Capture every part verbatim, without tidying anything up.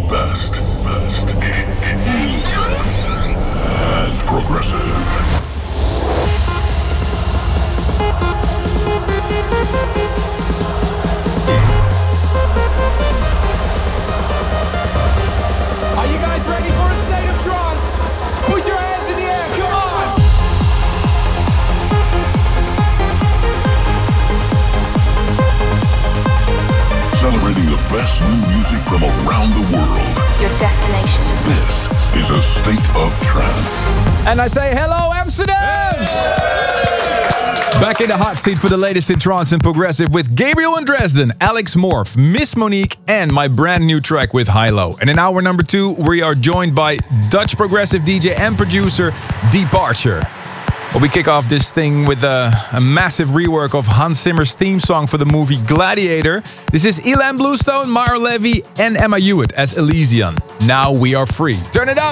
best, best in trance and progressive. Are you guys ready for a state of trance? Put your hands in the air, come on! Celebrating the best new music from around the world. Your destination. This is a state of trance. And I say hello, Amsterdam! Hey! Back in the hot seat for the latest in trance and progressive with Gabriel and Dresden, Alex Morph, Miss Monique, and my brand new track with Hilo. And in hour number two, we are joined by Dutch progressive D J and producer Departure. Well, we kick off this thing with a, a massive rework of Hans Zimmer's theme song for the movie Gladiator. This is Ilan Bluestone, Mara Levy, and Emma Hewitt as Elysian. Now we are free. Turn it up!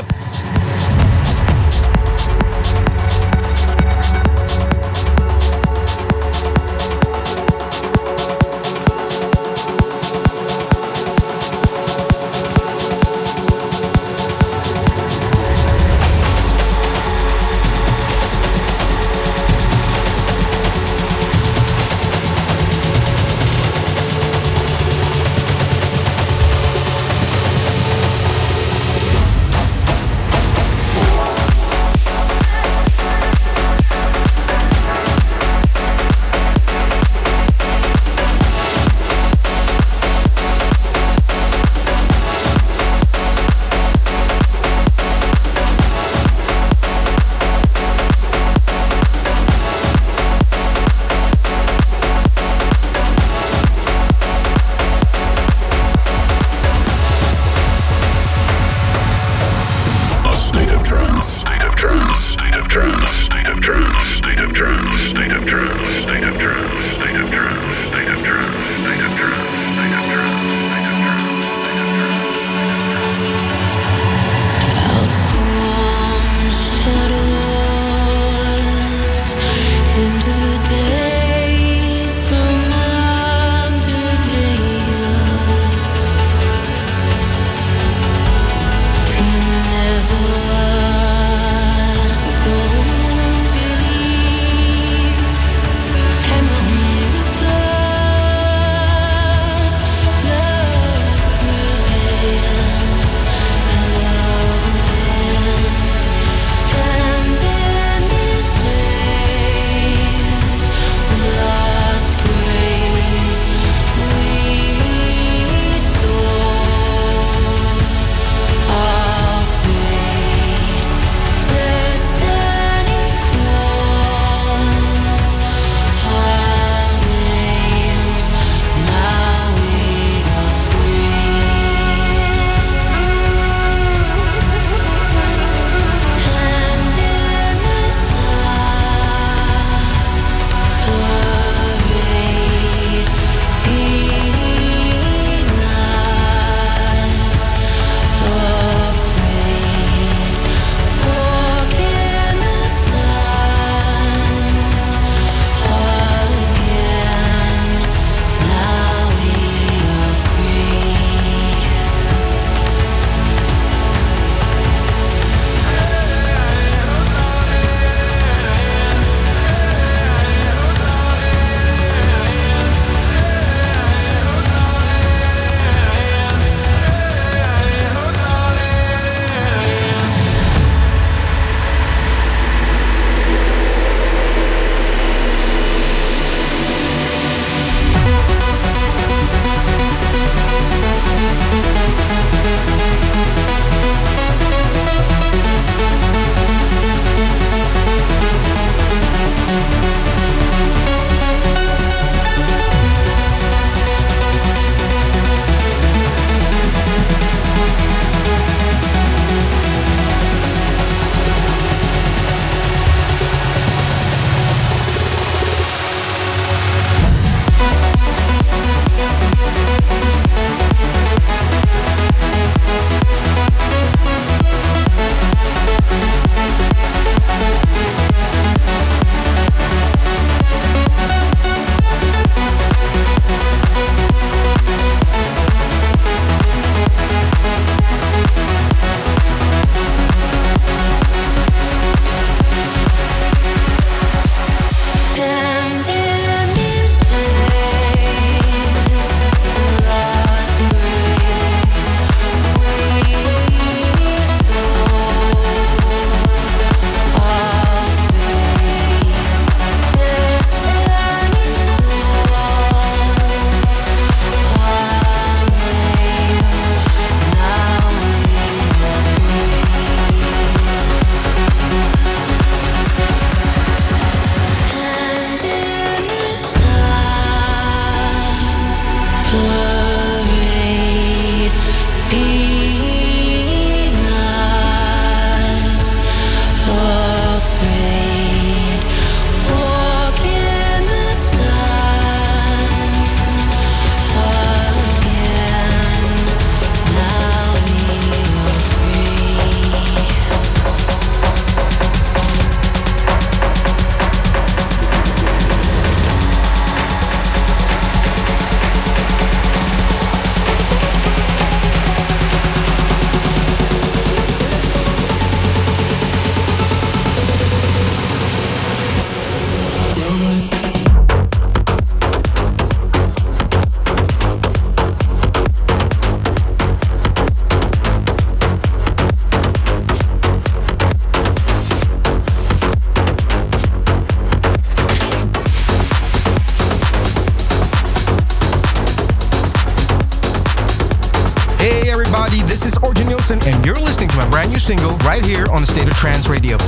everybody. This is Orjan Nilsson, and you're listening to my brand new single right here on the State of Trance Radio.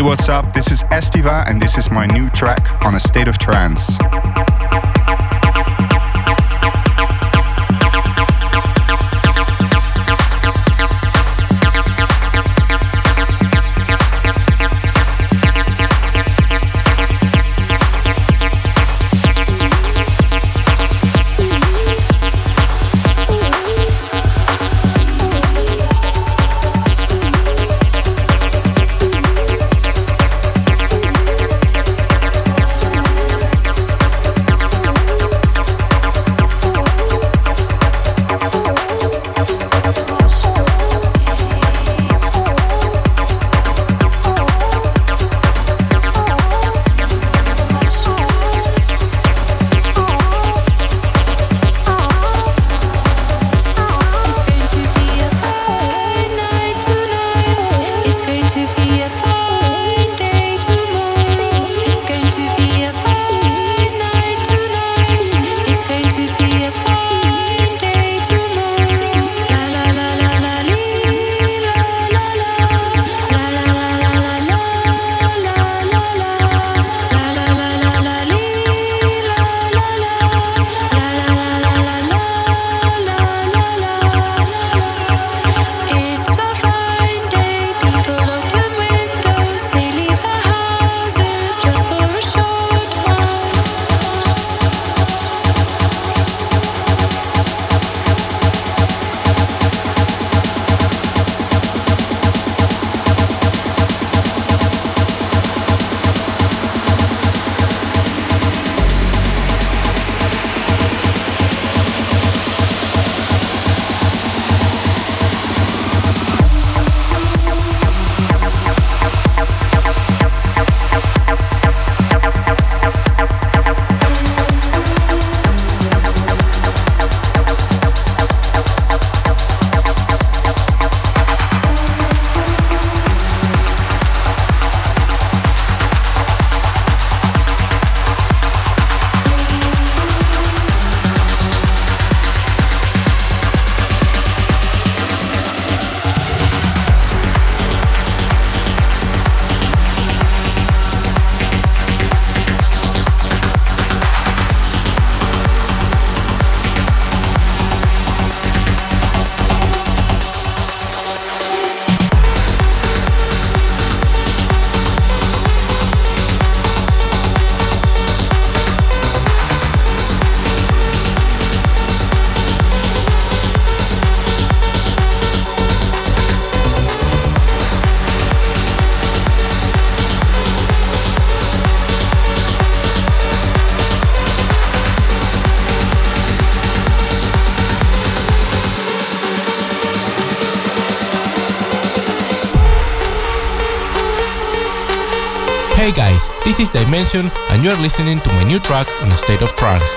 Hey, what's up? This is Estiva, and this is my new track on A State of Trance. Hey guys, this is Dimension and you're listening to my new track on A State of Trance.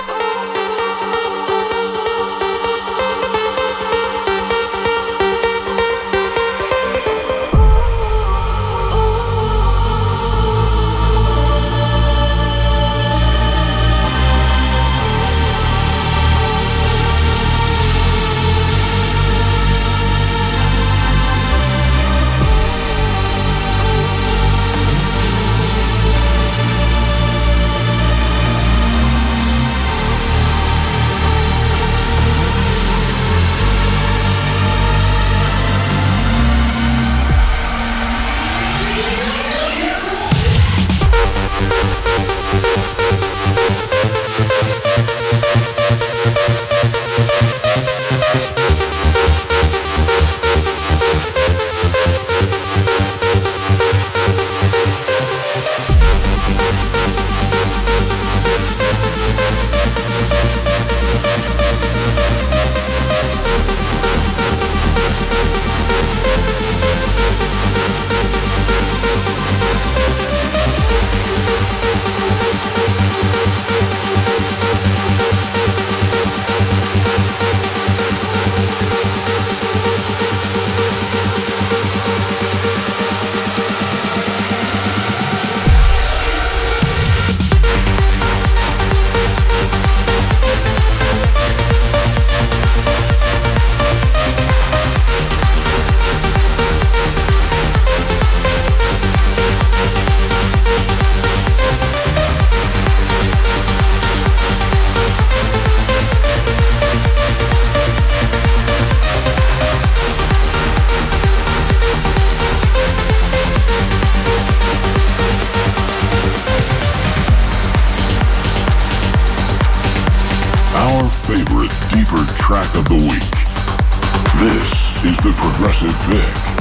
favorite deeper track of the week. This is the Progressive Pick.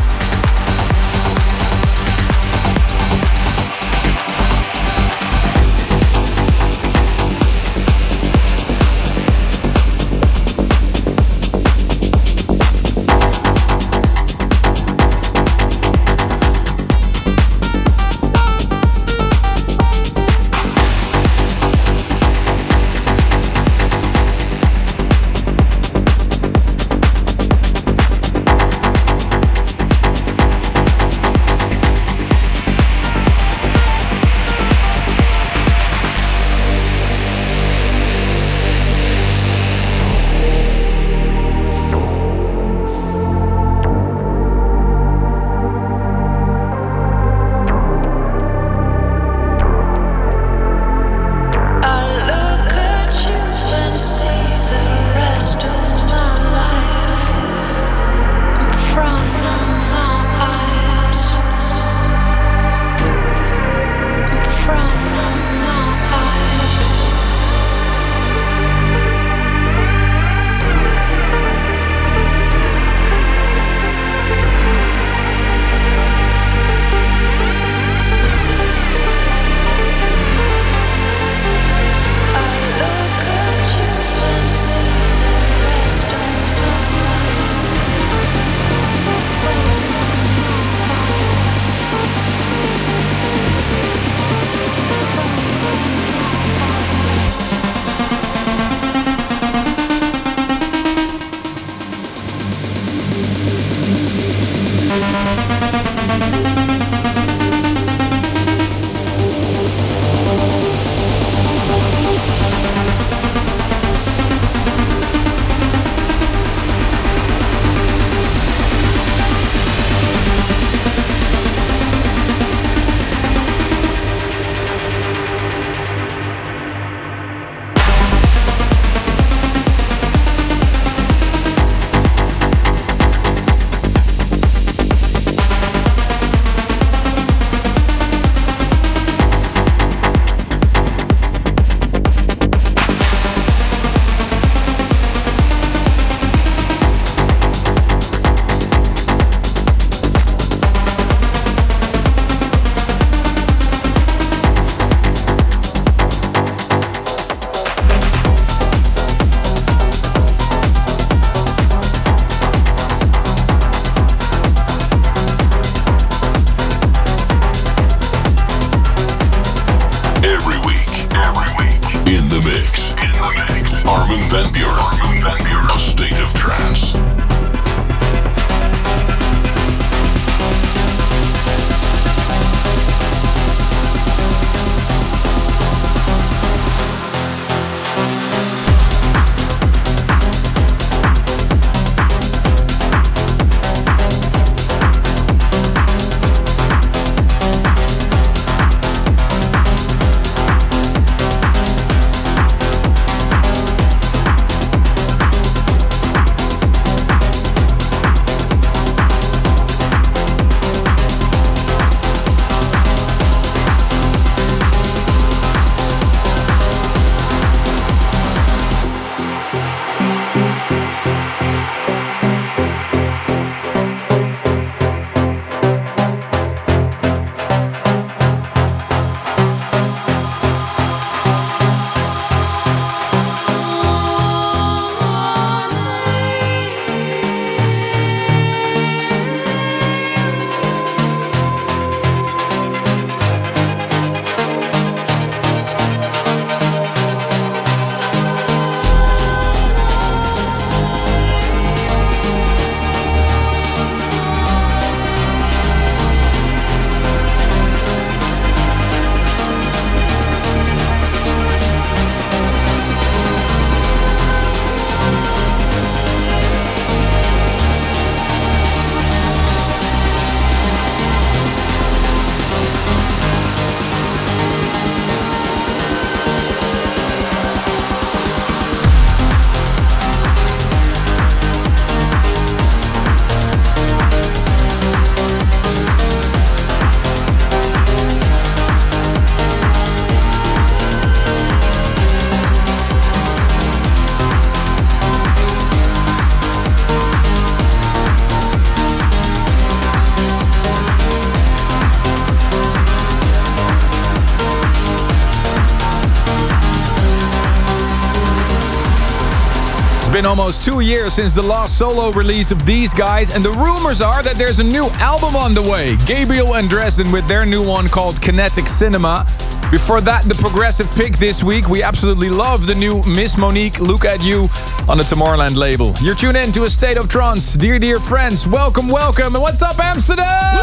been almost two years since the last solo release of these guys, and the rumors are that there's a new album on the way. Gabriel and Dresden with their new one called Kinetic Cinema. Before that, the progressive pick this week. We absolutely love the new Miss Monique, Look at You, on the Tomorrowland label. You're tuned in to A State of Trance. Dear, dear friends, welcome, welcome. And what's up, Amsterdam?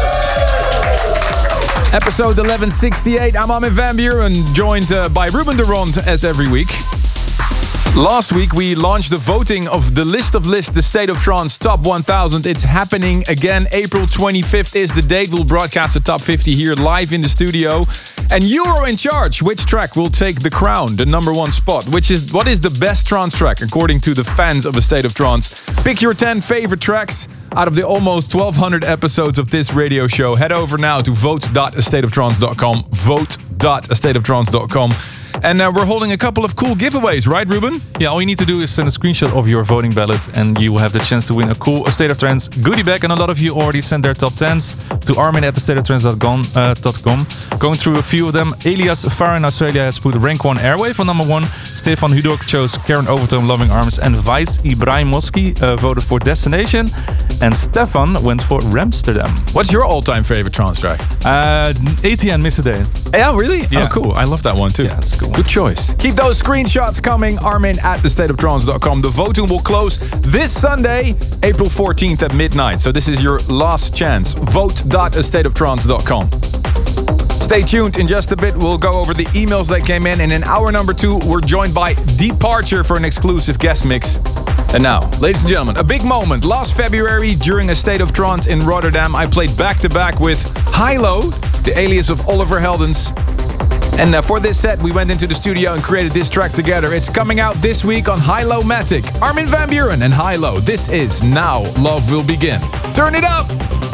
Episode eleven sixty-eight. I'm Armin van Buuren, joined uh, by Ruben de Ronde as every week. Last week we launched the voting of the list of lists, the State of Trance Top one thousand. It's happening again. April twenty-fifth is the date. We'll broadcast the Top fifty here live in the studio. And you're in charge. Which track will take the crown, the number one spot? Which is what is the best trance track according to the fans of A State of Trance? Pick your ten favorite tracks out of the almost twelve hundred episodes of this radio show. Head over now to vote dot a state of trance dot com. vote dot a state of trance dot com. And uh, we're holding a couple of cool giveaways, right, Ruben? Yeah, all you need to do is send a screenshot of your voting ballot and you will have the chance to win a cool A State of Trance goodie bag. And a lot of you already sent their top tens to Armin at a state of trance dot com. Uh, Going through a few of them, Elias Farr in Australia has put Rank one Airwave on number one. Stefan Hudok chose Karen Overton, Loving Arms. And Vice Ibrahim Moski uh, voted for Destination. And Stefan went for Ramsterdam. What's your all-time favorite trance track? Uh, A T N, Miss a Day. Yeah, really? Yeah. Oh, cool. I love that one too. Yeah, it's cool. Good choice. Keep those screenshots coming. Armin at the state of trance dot com. The voting will close this Sunday, April fourteenth at midnight. So this is your last chance. vote dot a state of trance dot com. Stay tuned. In just a bit, we'll go over the emails that came in. And in hour number two, we're joined by Departure for an exclusive guest mix. And now, ladies and gentlemen, a big moment. Last February, during A State of Trance in Rotterdam, I played back-to-back with Hilo, the alias of Oliver Heldens. And uh, for this set, we went into the studio and created this track together. It's coming out this week on Hilo-Matic. Armin van Buuren and Hilo. This is Now Love Will Begin. Turn it up!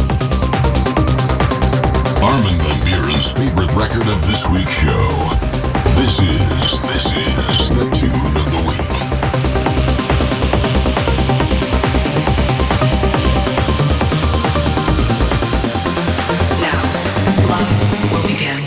Armin van Buuren's favorite record of this week's show. This is, this is the tune of the week. Now, love will begin.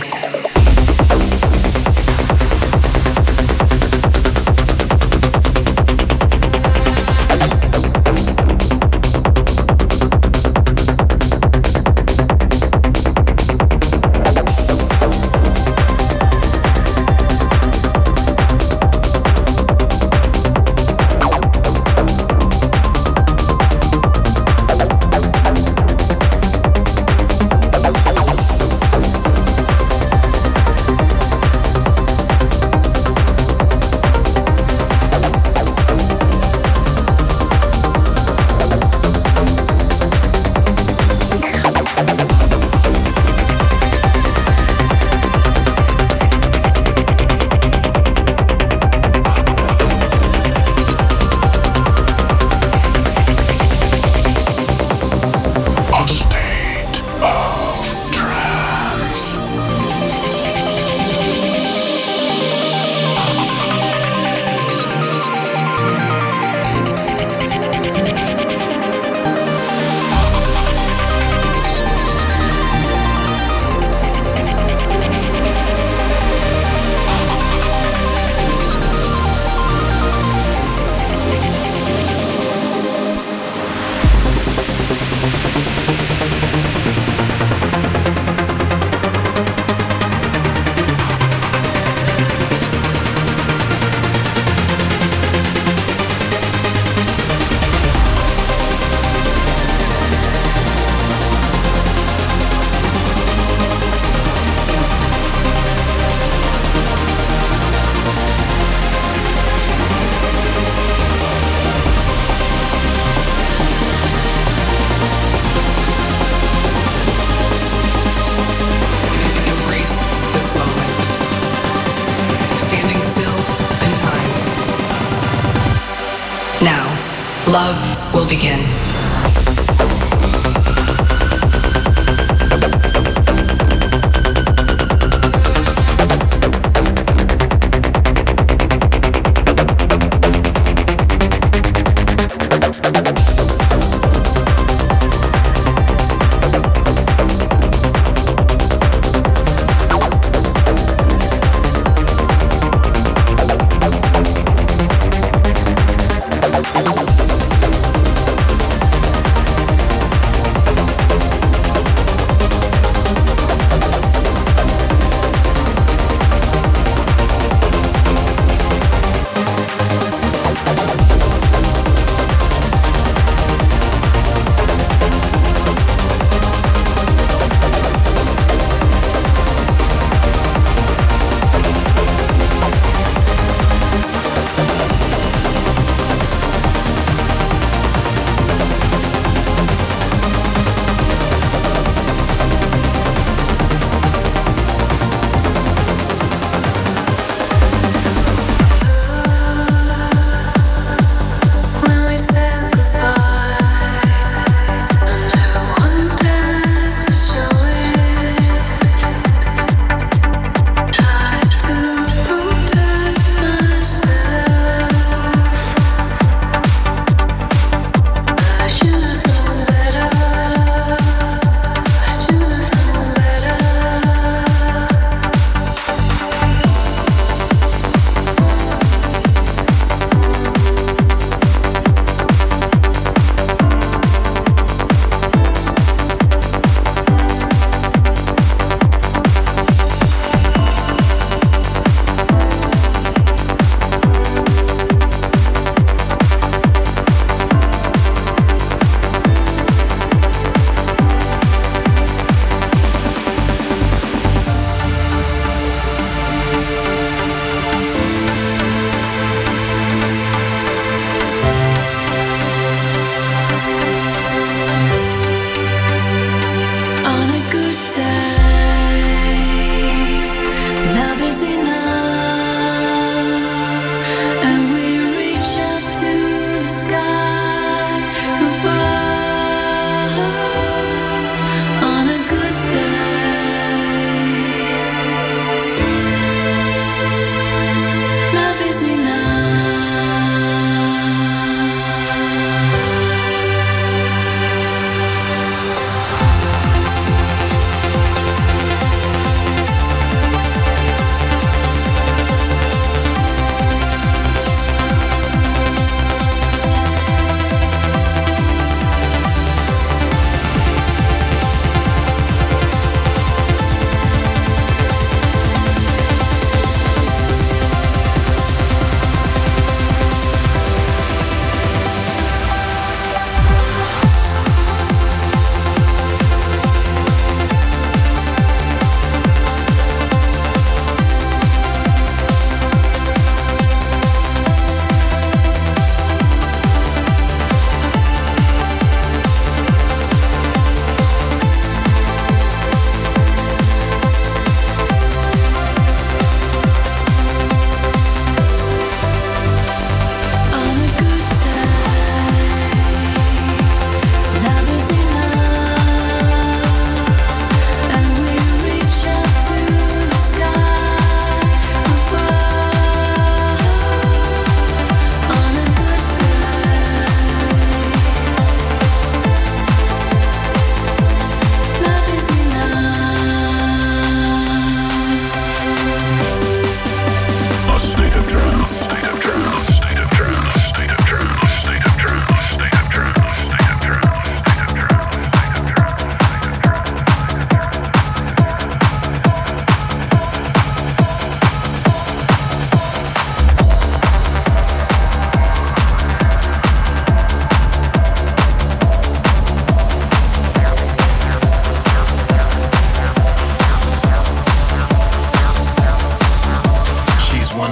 Love will begin.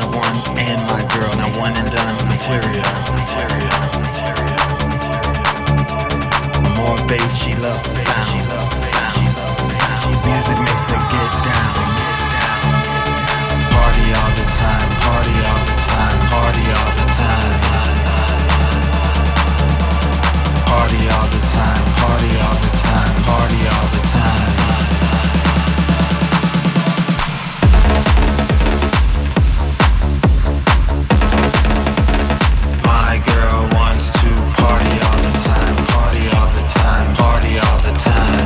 of one and my girl. Now one and done material. Material. More bass, she loves the sound. Music makes her get down. Party all the time, party all the time, party all the time. Party all the time, party all the time, party all the time. My girl wants to party all the time, party all the time, party all the time.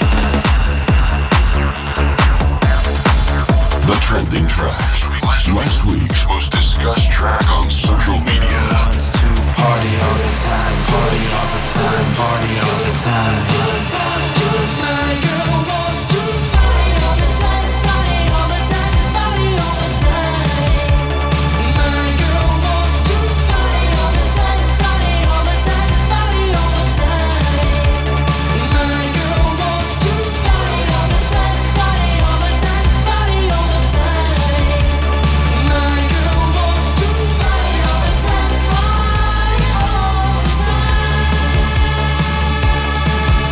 The trending track. Last week's most discussed track on social media. Wants to party all the time, party all the time, party all the time. My girl wants to party all the time, party all the time, party all the time. My girl wants to party all the time, party all the time, party all the time. My girl wants to party all the time, party all the time, party all the time. My girl wants to party all the time, party all the time.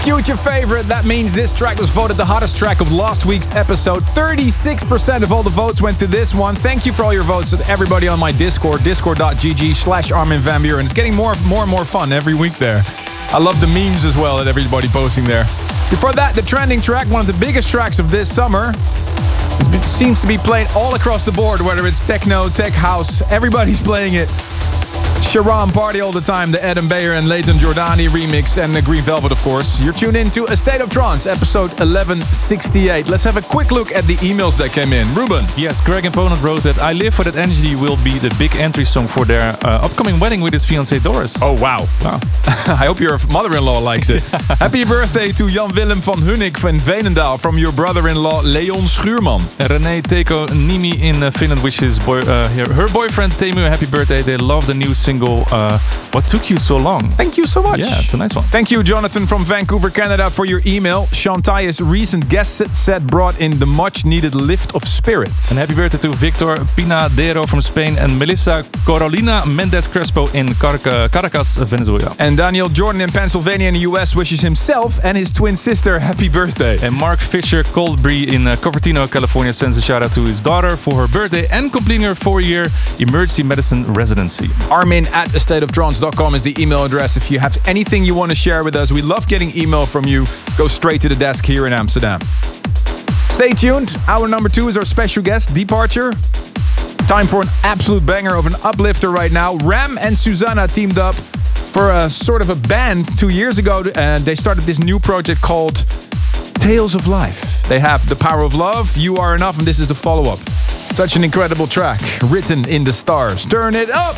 Future favorite. That means this track was voted the hottest track of last week's episode. thirty-six percent of all the votes went to this one. Thank you for all your votes to everybody on my Discord, discord.gg slash Armin van Buuren. It's getting more, more and more fun every week there. I love the memes as well that everybody posting there. Before that, the trending track, one of the biggest tracks of this summer. It seems to be played all across the board, whether it's techno, tech house, everybody's playing it. Sharam Party All the Time, the Adam Bayer and Leighton Jordani remix, and the Green Velvet, of course. You're tuned in to A State of Trance, episode eleven sixty-eight. Let's have a quick look at the emails that came in. Ruben. Yes, Greg and Ponent wrote that I Live For That Energy will be the big entry song for their uh, upcoming wedding with his fiancée Doris. Oh, wow. Wow. I hope your mother-in-law likes it. Happy birthday to Jan Willem van Hunnik van Veenendaal from your brother-in-law Leon Schuurman. Renee Teko Nimi in uh, Finland wishes boy, uh, her, her boyfriend Temu a happy birthday. They love the new single uh, What Took You So Long. Thank you so much. Yeah, it's a nice one. Thank you, Jonathan from Vancouver, Canada, for your email. Shantaya's recent guest set brought in the much-needed lift of spirits. And happy birthday to Victor Pinadero from Spain and Melissa Carolina Mendez Crespo in Car- Caracas, Venezuela. And Daniel Jordan in Pennsylvania in the U S wishes himself and his twin sister happy birthday. And Mark Fisher Colbury in uh, Cupertino, California sends a shout out to his daughter for her birthday and completing her four-year emergency medicine residency. Armin at a state of trance dot com is the email address. If you have anything you want to share with us, we love getting email from you. Go straight to the desk here in Amsterdam. Stay tuned. Hour number two is our special guest, Departure. Time for an absolute banger of an uplifter right now. Ram and Susanna teamed up for a sort of a band two years ago, and they started this new project called Tales of Life. They have The Power of Love, You Are Enough, and this is the follow-up. Such an incredible track, written in the stars. Turn it up!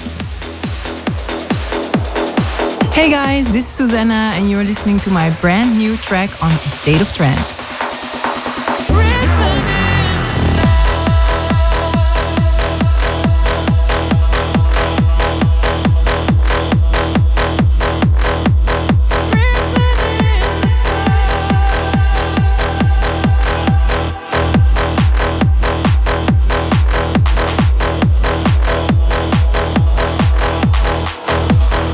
Hey guys, this is Susanna, and you're listening to my brand new track on A State of Trance.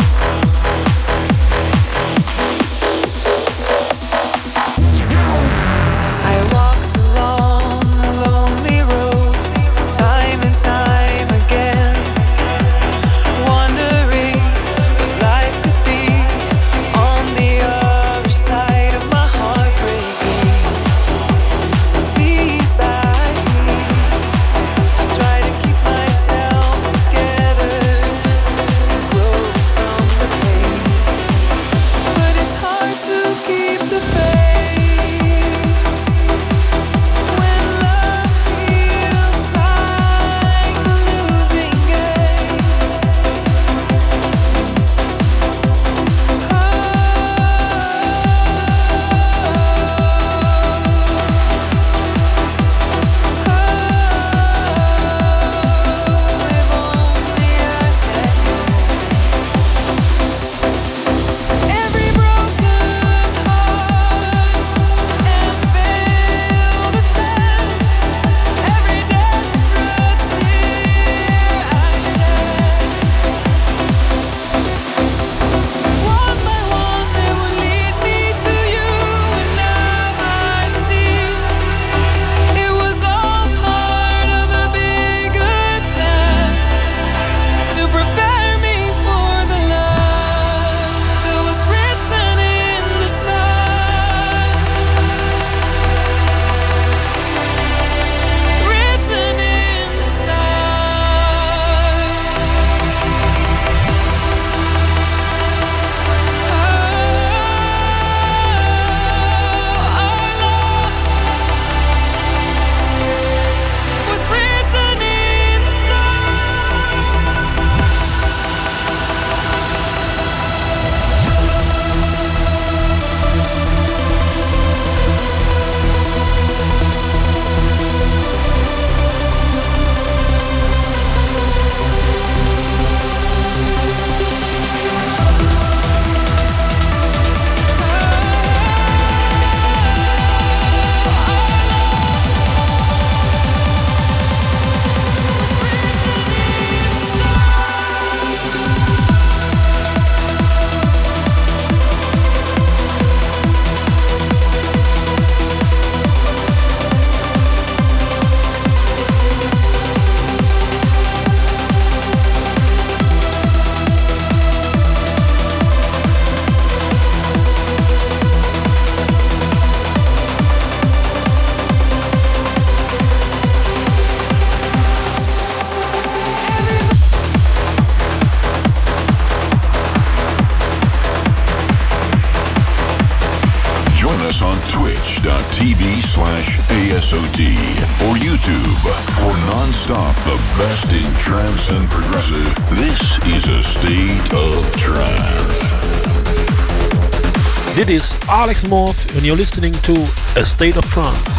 Thank us on twitch.tv slash ASOT or YouTube for non-stop the best in trance and progressive. This is A State of Trance. Dit is Alex Morph and you're listening to A State of Trance.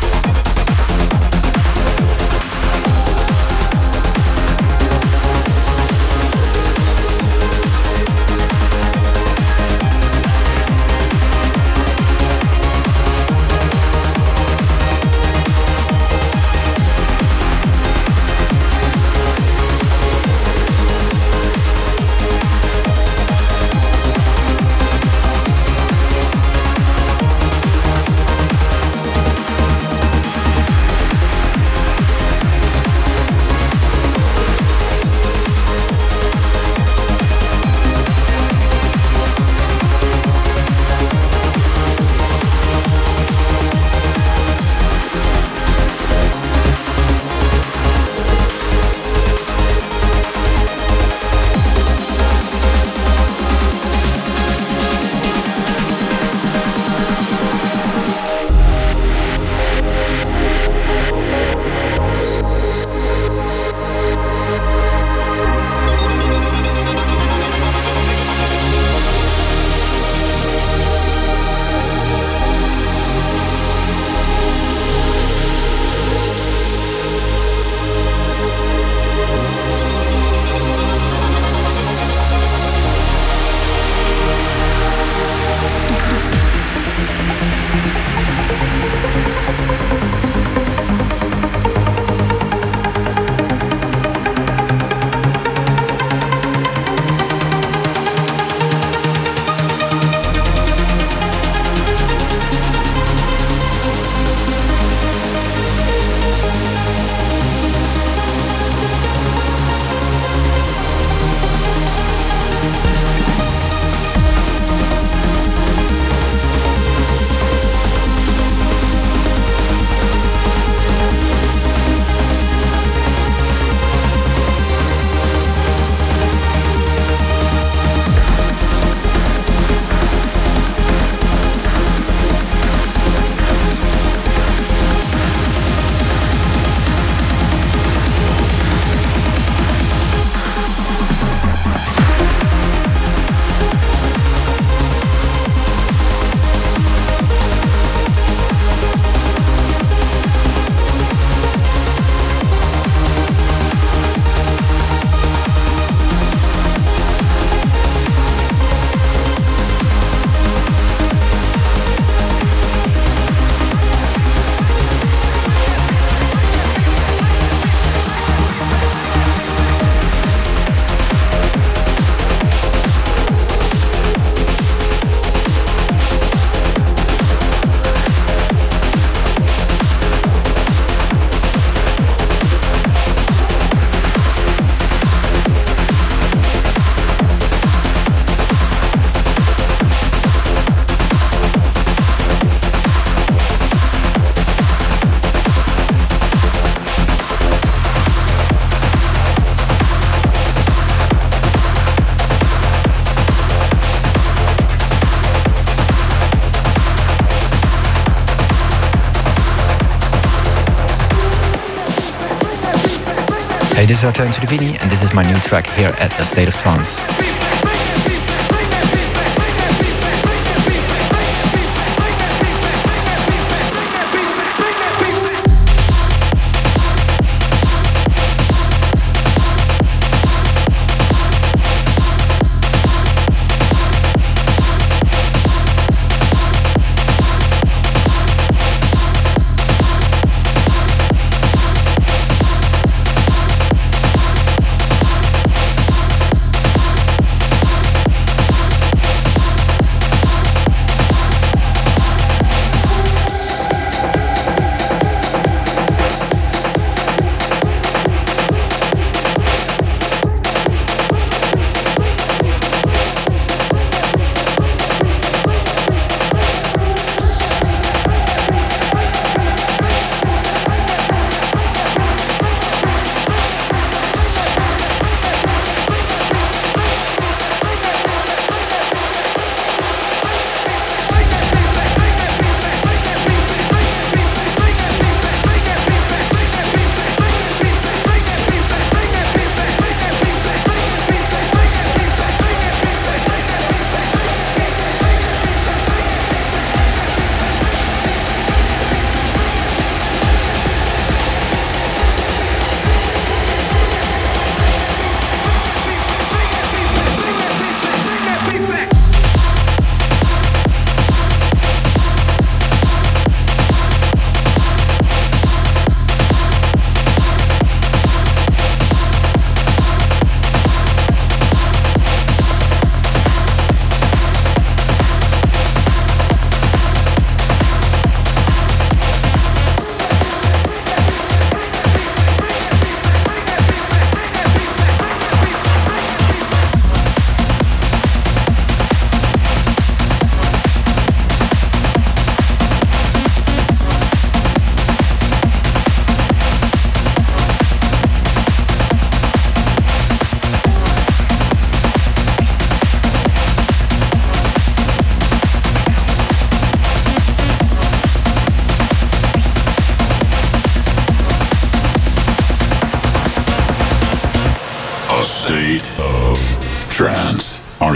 Hey, this is Artem Sudovini, and this is my new track here at A State of Trance.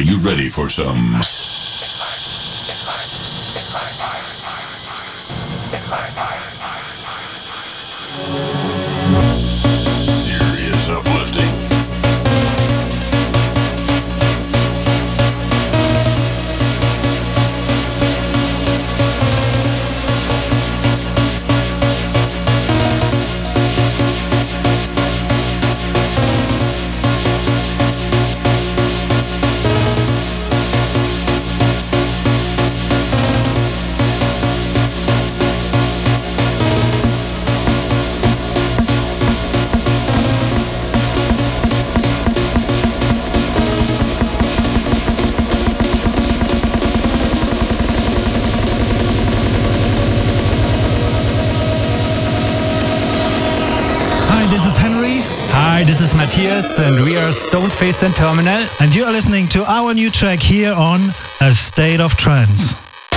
Are you ready for some serious uplifting? Hi, this is Matthias, and we are Stoneface and Terminal, and you are listening to our new track here on A State of Trance.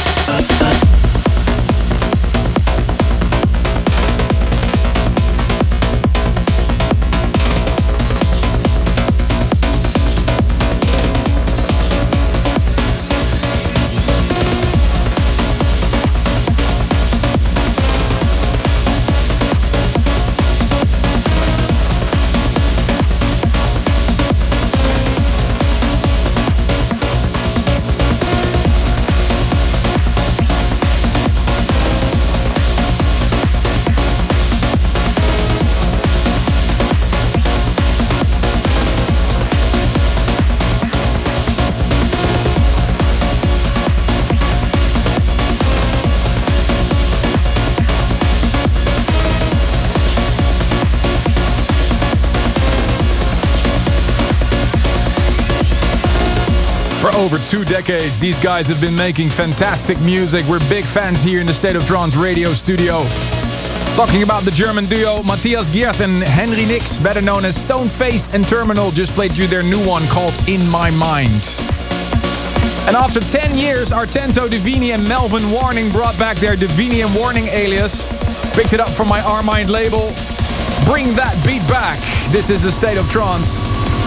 Over two decades, these guys have been making fantastic music. We're big fans here in the State of Trance radio studio. Talking about the German duo Matthias Giert and Henry Nix, better known as Stoneface and Terminal, just played you their new one called In My Mind. And after ten years, Artento Divini and Melvin Warning brought back their Divini and Warning alias. Picked it up from my Armind label. Bring that beat back. This is the State of Trance.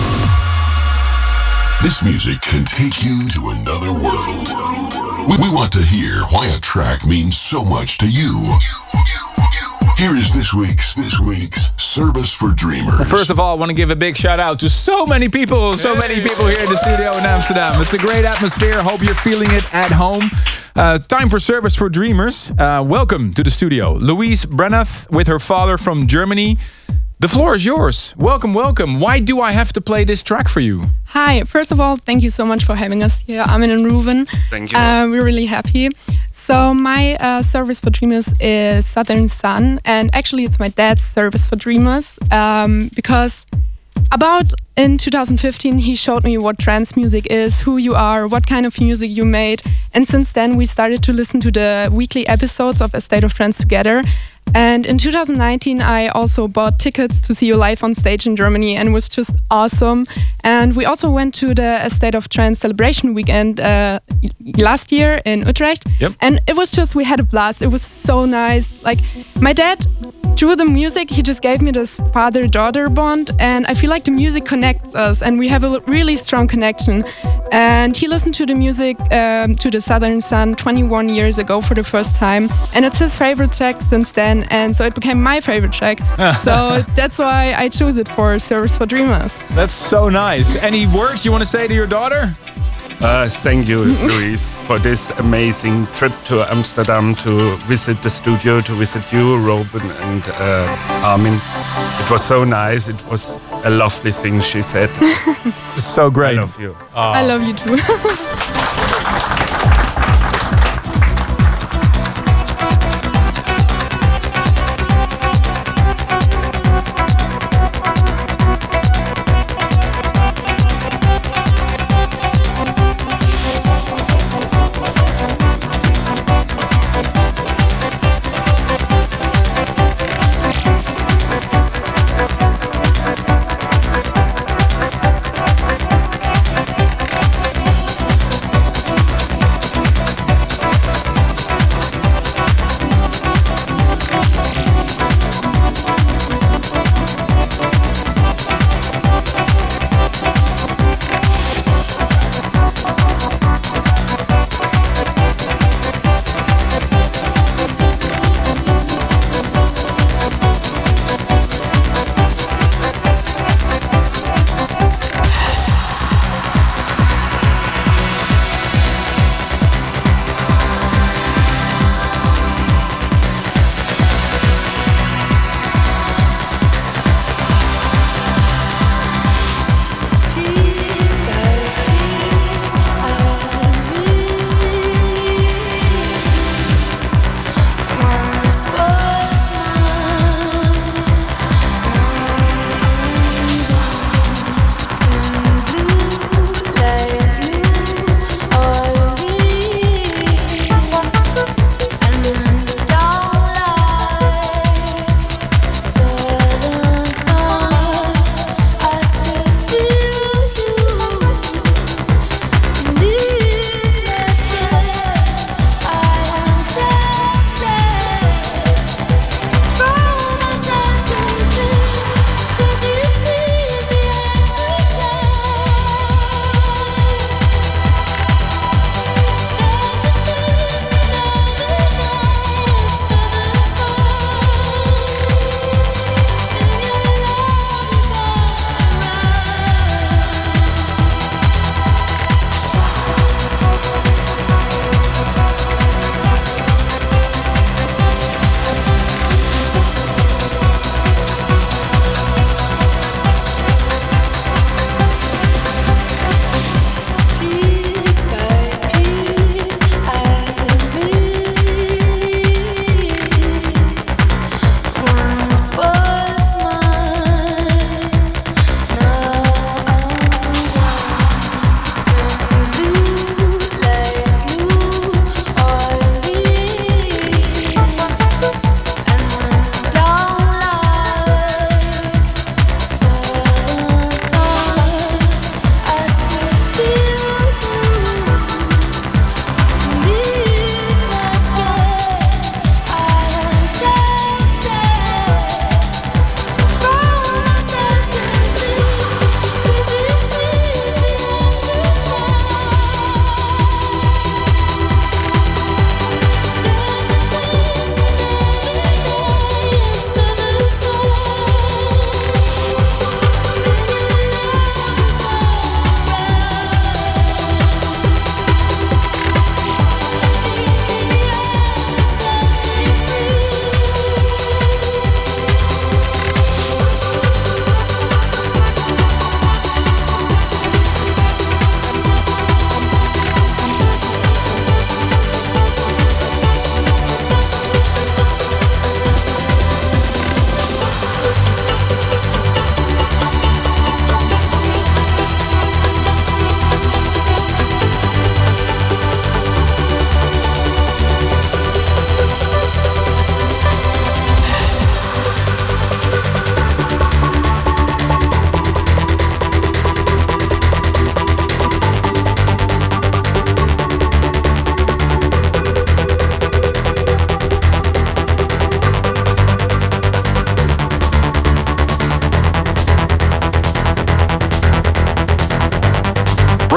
This music can take you to another world. We, we want to hear why a track means so much to you. Here is this week's this week's Service for Dreamers. First of all, I want to give a big shout out to so many people, so many people here in the studio in Amsterdam. It's a great atmosphere. Hope you're feeling it at home. Uh, time for Service for Dreamers. Uh, welcome to the studio, Louise Brenath with her father from Germany. The floor is yours. Welcome, welcome. Why do I have to play this track for you? Hi, first of all, thank you so much for having us here, Armin and Reuven. Thank you. Uh, we're really happy. So my uh, Service for Dreamers is Southern Sun, and actually it's my dad's Service for Dreamers, um, because about in two thousand fifteen he showed me what trance music is, who you are, what kind of music you made, and since then we started to listen to the weekly episodes of A State of Trance together. And in two thousand nineteen, I also bought tickets to see you live on stage in Germany, and it was just awesome. And we also went to the A State of Trance celebration weekend uh, last year in Utrecht. Yep. And it was just, we had a blast. It was so nice. Like, my dad, through the music, he just gave me this father-daughter bond, and I feel like the music connects us, and we have a really strong connection. And he listened to the music, um, to the Southern Sun twenty-one years ago for the first time, and it's his favorite track since then. And so it became my favorite track. So that's why I chose it for Service for Dreamers. That's so nice. Any words you want to say to your daughter? Uh, thank you, Louise, for this amazing trip to Amsterdam to visit the studio, to visit you, Robin and uh, Armin. It was so nice. It was a lovely thing she said. So great. I love you. Oh. I love you too.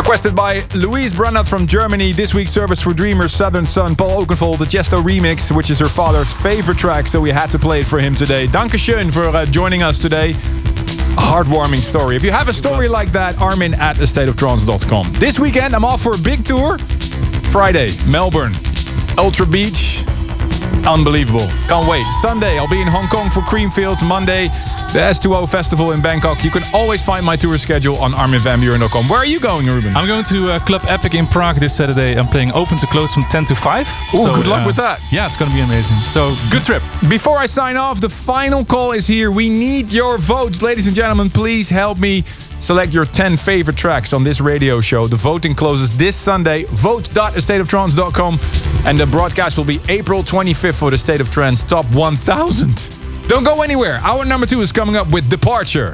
Requested by Louise Brannert from Germany. This week's service for Dreamers, Southern Sun, Paul Oakenfold, the Tiesto remix, which is her father's favorite track, so we had to play it for him today. Dankeschön for uh, joining us today. A heartwarming story. If you have a story like that, Armin at a state of trance dot com. This weekend, I'm off for a big tour. Friday, Melbourne, Ultra Beach. Unbelievable. Can't wait. Sunday, I'll be in Hong Kong for Creamfields. Monday, the S two O Festival in Bangkok. You can always find my tour schedule on armin van buuren dot com. Where are you going, Ruben? I'm going to uh, Club Epic in Prague this Saturday. I'm playing open to close from ten to five. Ooh, so, good luck uh, with that. Yeah, it's going to be amazing. So, good trip. Before I sign off, the final call is here. We need your votes. Ladies and gentlemen, please help me select your ten favorite tracks on this radio show. The voting closes this Sunday. vote dot a state of trance dot com. And the broadcast will be April twenty-fifth for the State of Trance Top one thousand. Don't go anywhere. Hour number two is coming up with Departure.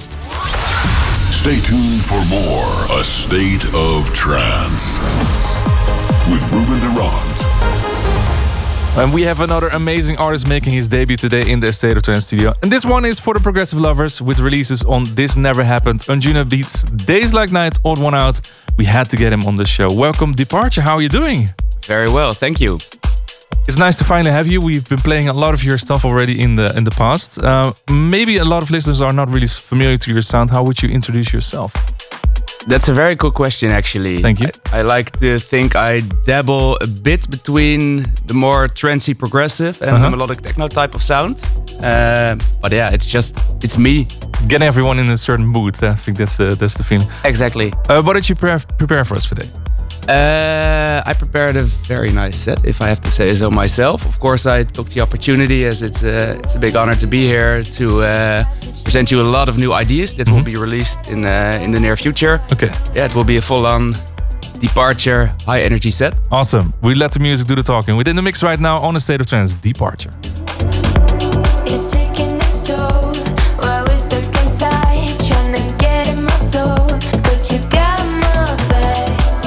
Stay tuned for more A State of Trance with Ruben de Ronde. And we have another amazing artist making his debut today in the State of Trance studio. And this one is for the progressive lovers with releases on This Never Happened, Anjuna Beats, Days Like Night, Odd One Out. We had to get him on the show. Welcome, Departure. How are you doing? Very well, thank you. It's nice to finally have you. We've been playing a lot of your stuff already in the in the past. Uh, maybe a lot of listeners are not really familiar to your sound. How would you introduce yourself? That's a very cool question, actually. Thank you. I, I like to think I dabble a bit between the more trancey progressive and Uh-huh. the melodic techno type of sound. Uh, but yeah, it's just, it's me. Getting everyone in a certain mood. I think that's the, that's the feeling. Exactly. Uh, what did you prepare, prepare for us today? Uh, I prepared a very nice set, if I have to say so myself. Of course, I took the opportunity, as it's a, it's a big honor to be here, to uh, present you a lot of new ideas that will be released in uh, in the near future. Okay. Yeah, it will be a full-on Departure, high-energy set. Awesome. We let the music do the talking. Within the mix right now on A State of Trance, Departure. It's taking its toll while we're stuck inside, trying to get in my soul, but you got my back.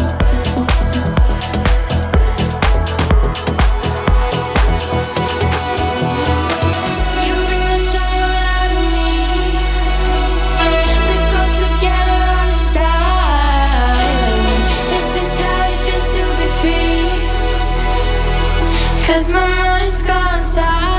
You bring the child out of me. We go together on the side. Is this how it feels to be free? 'Cause my mind's gone silent.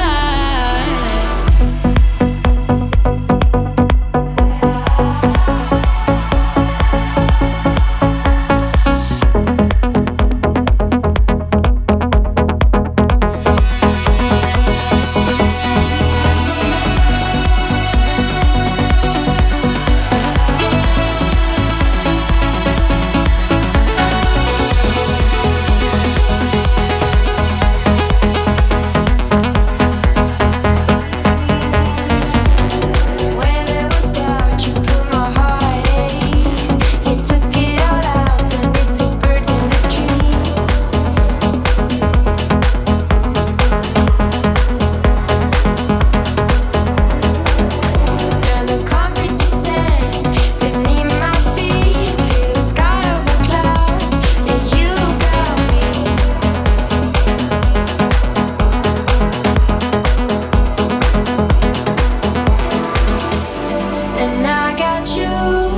And I got you.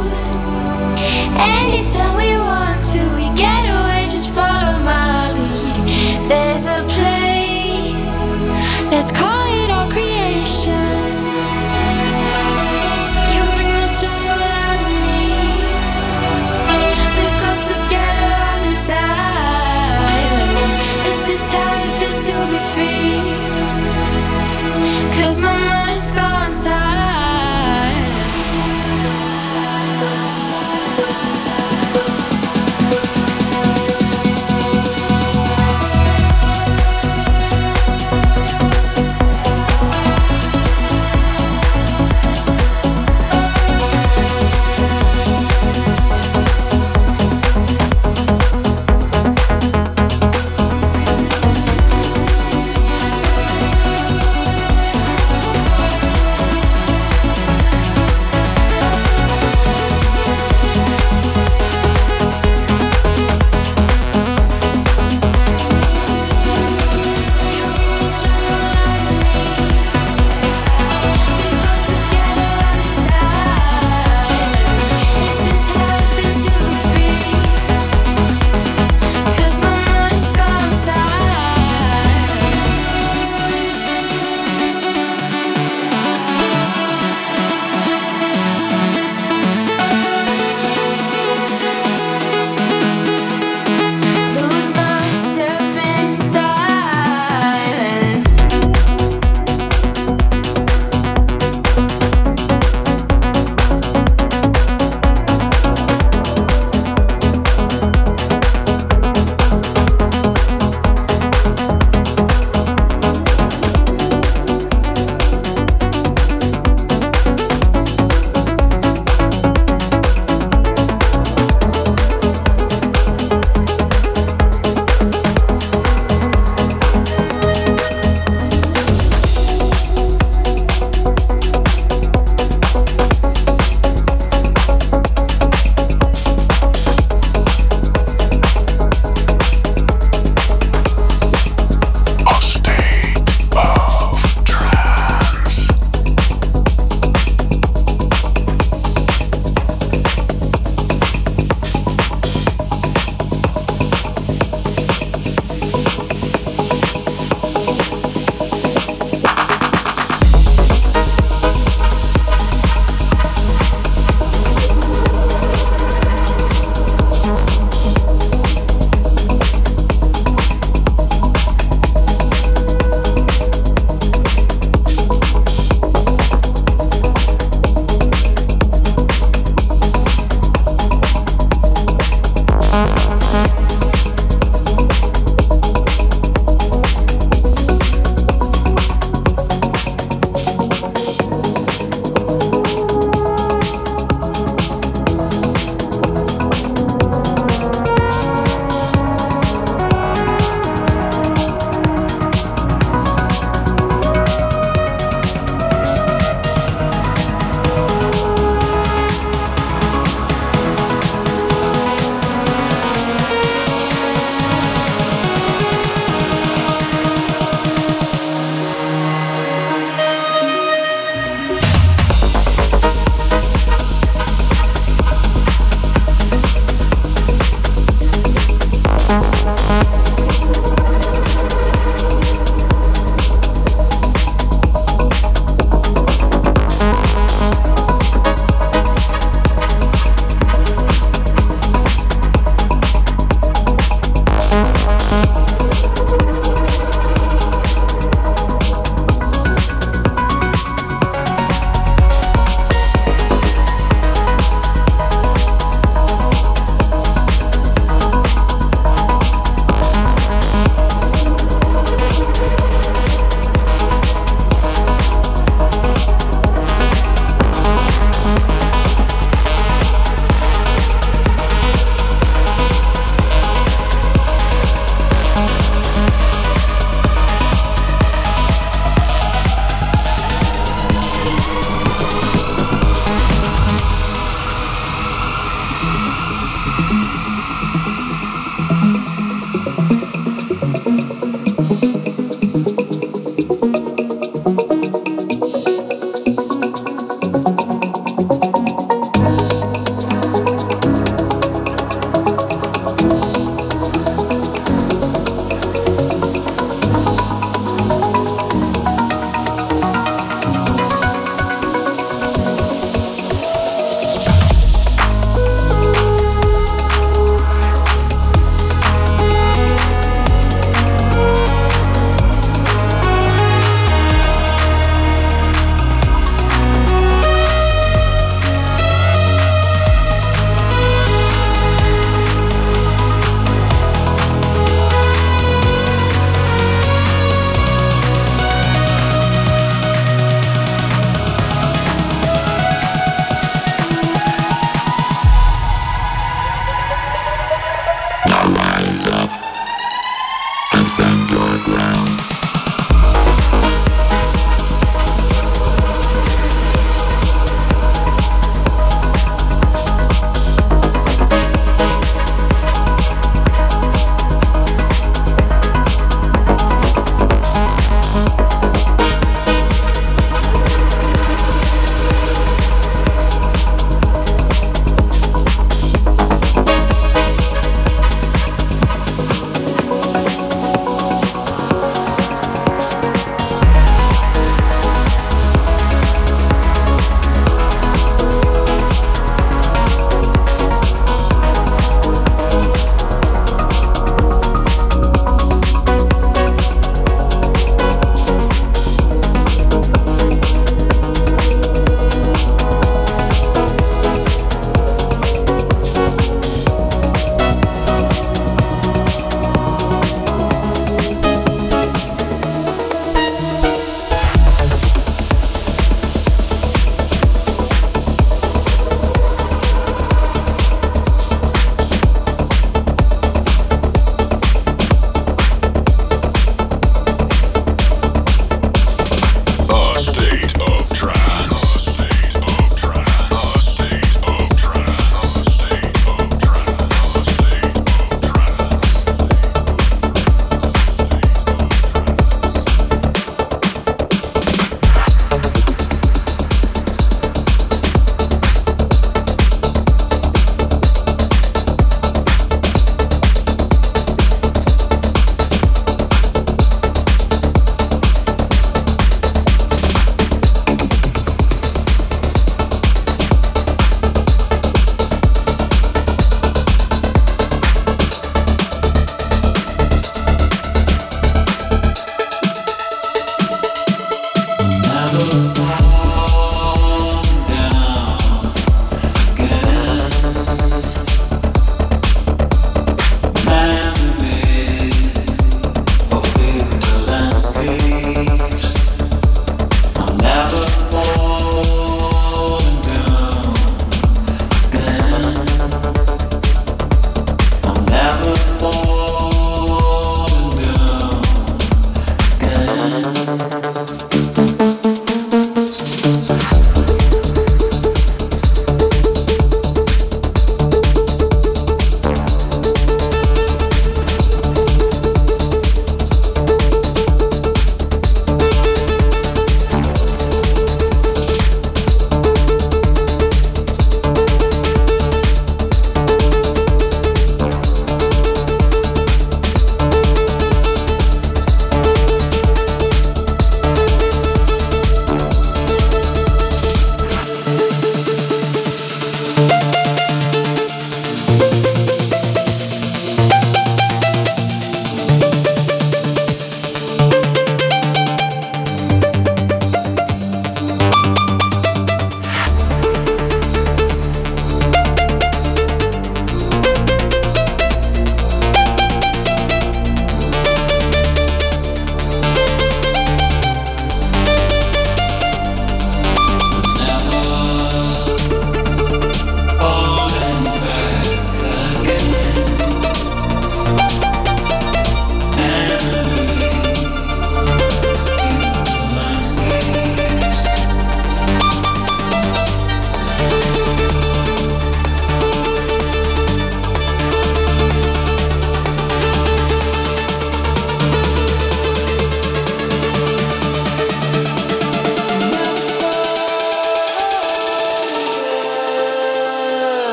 Anytime we want to, we get away, just follow my lead. There's a place, let's call it our creation. You bring the jungle out of me. We go together on this island. Is this how it feels to be free? 'Cause my mind's gone silent.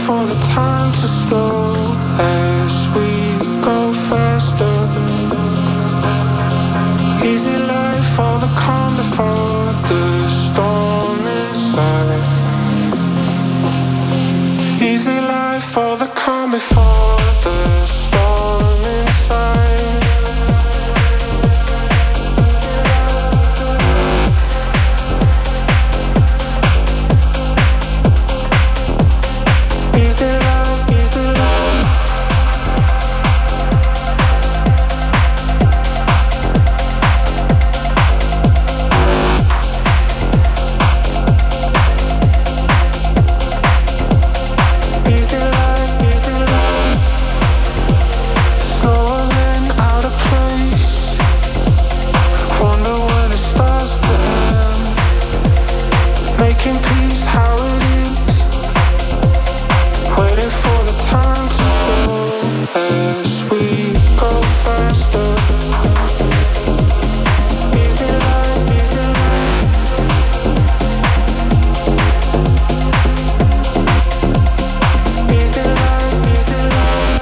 for the time to slow as we go faster. Easy life for the calm before the storm inside. Easy life for the calm before the storm inside. Easy life, easy life. Easy life, easy life. Slower than out of place. Wonder when it starts to end. Making peace how it is. Waiting for the time to slow as we go faster. Easy life, easy life. Easy life, easy life.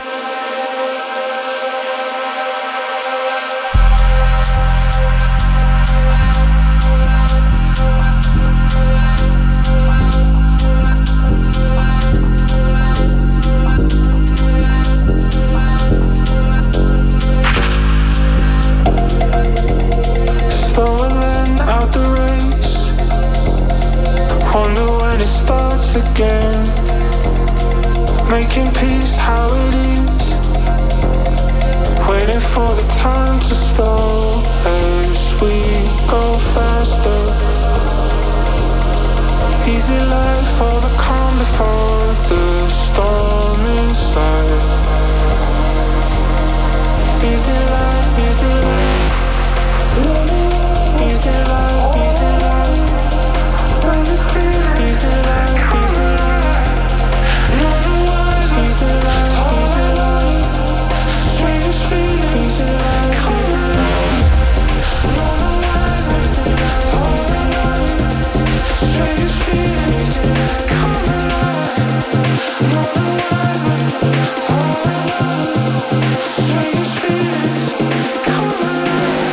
Slower than out the race. Wonder when it starts again. Making peace how it is. Waiting for the time to slow as we go faster. Easy life for the calm before the storm inside. Easy life, easy life. Easy life, easy life. Easy life, easy life. Easy life, easy life. Strange feeling. Easy life, easy life. Strange feeling. Come alive. Strange feelings. Come alive.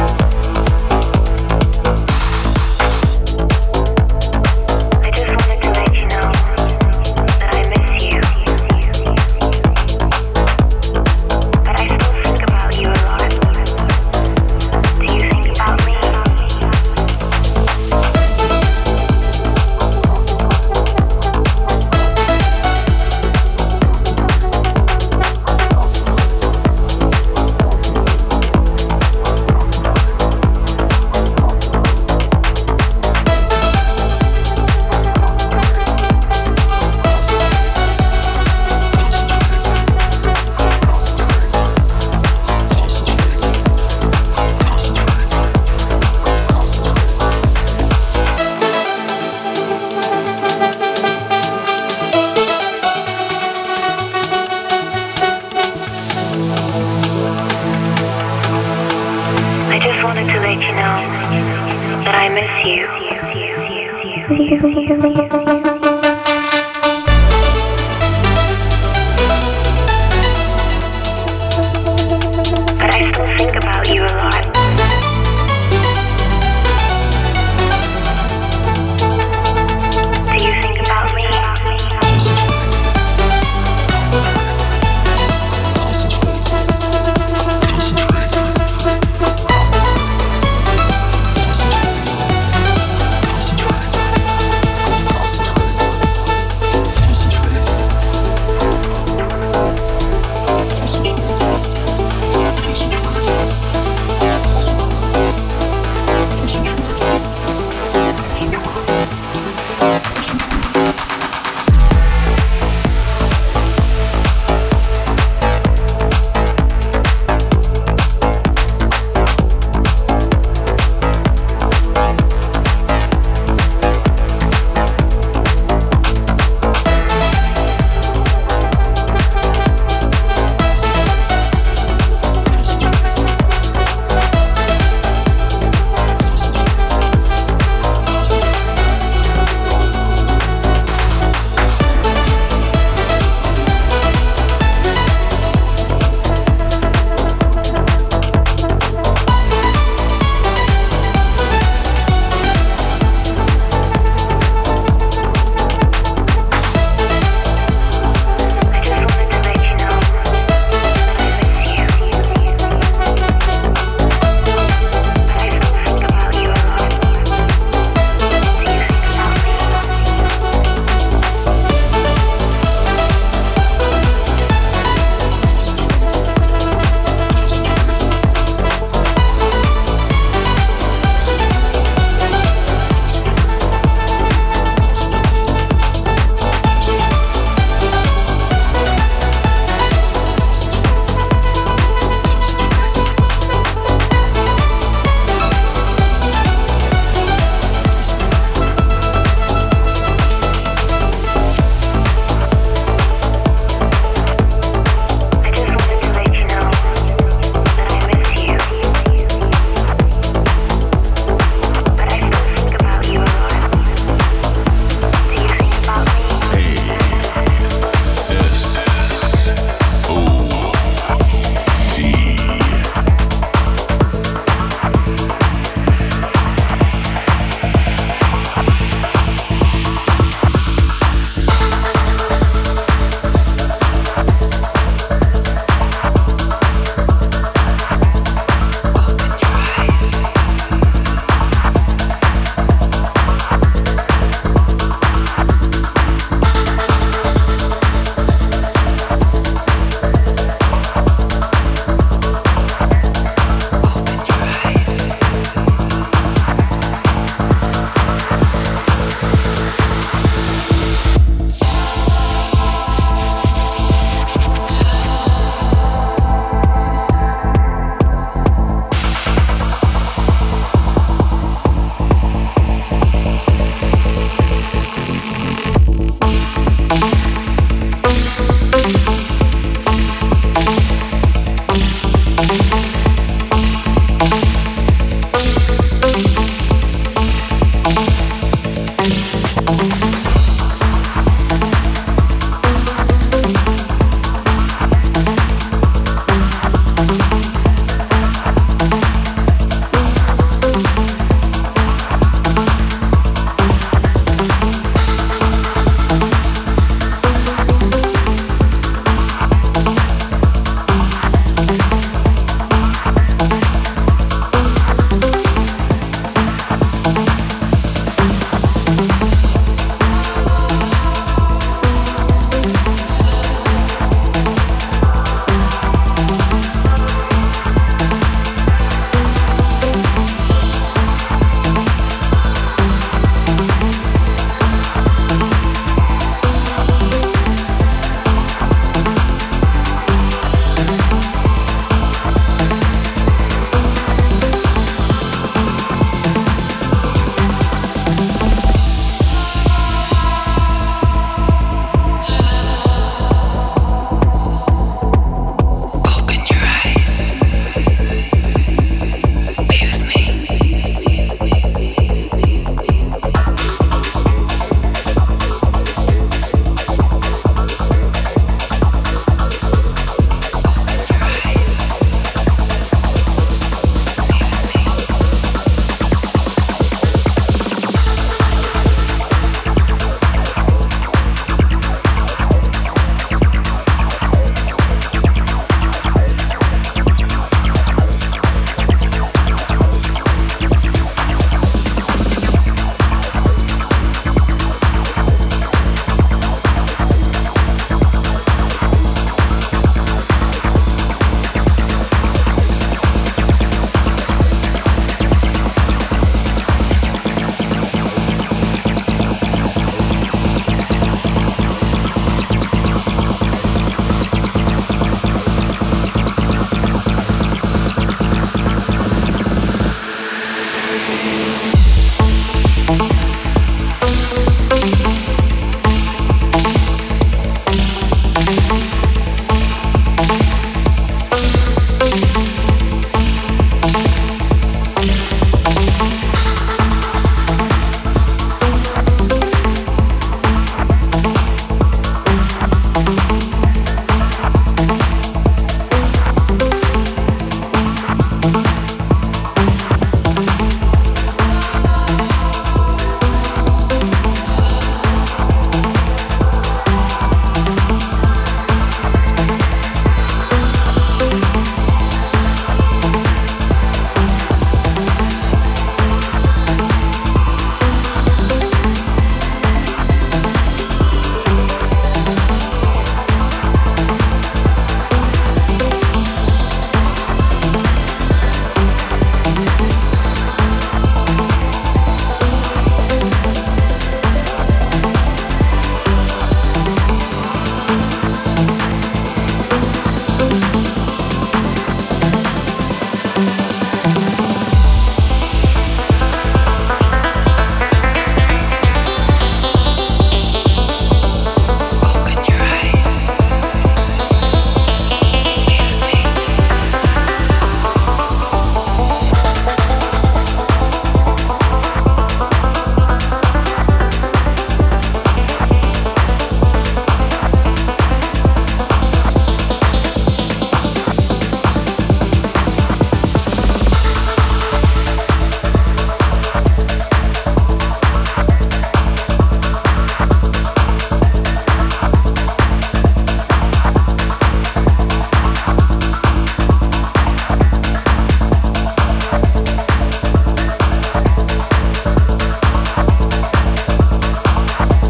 I just wanted to miss you. But I still think about you a lot. Do you think about me? Concentrate.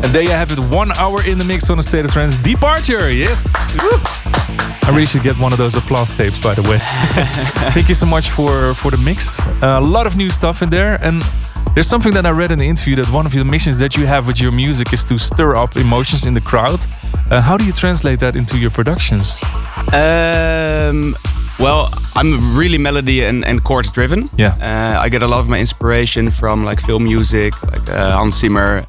And there you have it, one hour in the mix on A State of Trance. Departure, yes. Woo. I really should get one of those applause tapes, by the way. Thank you so much for, for the mix. Uh, a lot of new stuff in there. And there's something that I read in the interview, that one of the missions that you have with your music is to stir up emotions in the crowd. Uh, how do you translate that into your productions? Um, well, I'm really melody and, and chords driven. Yeah. Uh, I get a lot of my inspiration from like film music, like uh, Hans Zimmer.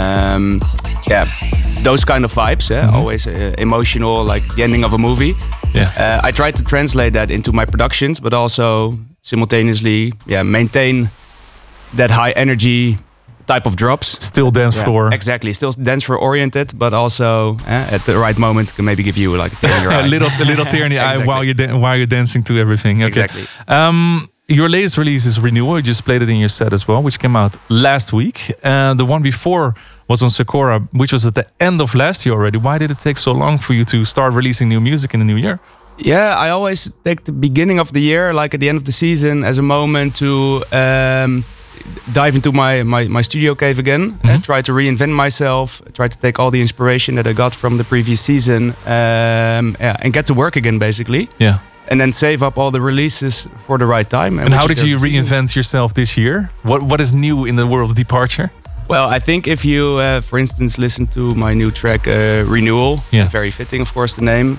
Um, yeah, those kind of vibes. Eh? Mm-hmm. Always uh, emotional, like the ending of a movie. Yeah. Uh, I try to translate that into my productions, but also simultaneously, yeah, maintain that high energy type of drops. Still dance yeah, floor. Exactly. Still dance floor oriented, but also eh, at the right moment can maybe give you like a tear in your eye. a little, a little tear in the exactly. eye while you're da- while you're dancing to everything. Okay. Exactly. Um, your latest release is Renewal. You just played it in your set as well, which came out last week. Uh, the one before was on Sakura, which was at the end of last year already. Why did it take so long for you to start releasing new music in the new year? Yeah, I always take the beginning of the year, like at the end of the season, as a moment to um, dive into my, my, my studio cave again, mm-hmm. and try to reinvent myself, try to take all the inspiration that I got from the previous season, um, yeah, and get to work again, basically. Yeah. And then save up all the releases for the right time. And how did you reinvent yourself this year? What What is new in the world of Departure? Well, I think if you, uh, for instance, listen to my new track, uh, Renewal, yeah. very fitting, of course, the name.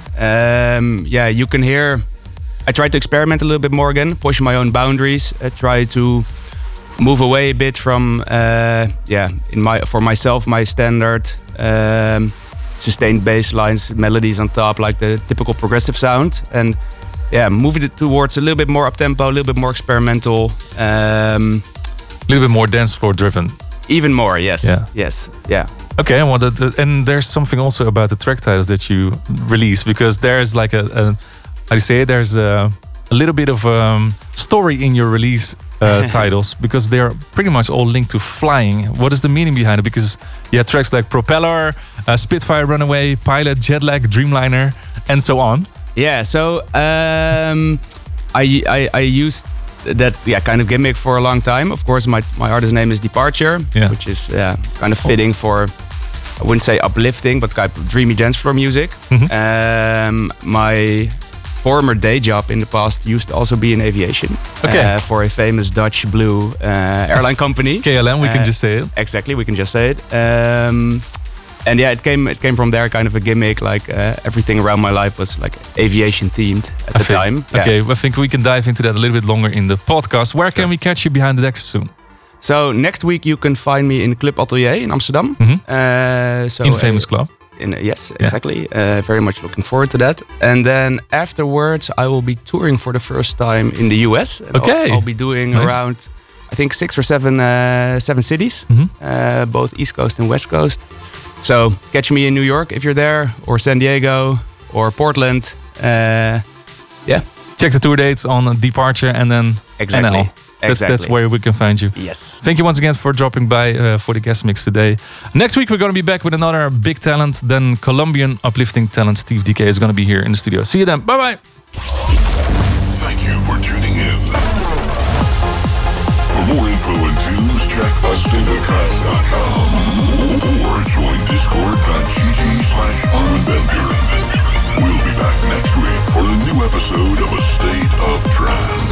Um, yeah, you can hear, I try to experiment a little bit more again, push my own boundaries, uh, try to move away a bit from, uh, yeah, in my for myself, my standard um, sustained bass lines, melodies on top, like the typical progressive sound. And yeah, moving it towards a little bit more up-tempo, a little bit more experimental. Um, a little bit more dance floor driven. Even more, yes. Yeah. Yes, yeah. Okay, well, that, that, and there's something also about the track titles that you release, because there's like a, a how do you say it? There's a, a little bit of um, story in your release uh, titles, because they're pretty much all linked to flying. What is the meaning behind it? Because you have tracks like Propeller, uh, Spitfire, Runaway, Pilot, Jetlag, Dreamliner, and so on. Yeah, so um, I, I I used that yeah kind of gimmick for a long time. Of course, my, my artist name is Departure, yeah. which is yeah, kind of fitting for, I wouldn't say uplifting, but kind of dreamy dance floor music. Mm-hmm. Um, my former day job in the past used to also be in aviation. Okay. Uh, for a famous Dutch blue uh, airline company. K L M, we uh, can just say it. Exactly, we can just say it. Um, And yeah, it came it came from there, kind of a gimmick. Like uh, everything around my life was like aviation themed at I the think, time. Okay, yeah. I think we can dive into that a little bit longer in the podcast. Where can we catch you behind the decks soon? So next week you can find me in Club Atelier in Amsterdam. Mm-hmm. Uh, so in Famous uh, Club. In, uh, yes, exactly. Yeah. Uh, very much looking forward to that. And then afterwards, I will be touring for the first time in the U S. And Okay, I'll, I'll be doing nice. around, I think six or seven uh, seven cities, mm-hmm. uh, both East Coast and West Coast. So catch me in New York if you're there, or San Diego, or Portland. Uh, yeah. Check the tour dates on Departure and then exactly. N L. That's, exactly. that's where we can find you. Yes. Thank you once again for dropping by uh, for the guest mix today. Next week we're going to be back with another big talent. Then Colombian uplifting talent Steve D K is going to be here in the studio. See you then. Bye bye. Thank you for tuning in. For more info and tunes, check a state of trance dot com or join discord.gg slash Armin Van Buren. We'll be back next week for a new episode of A State of Trance.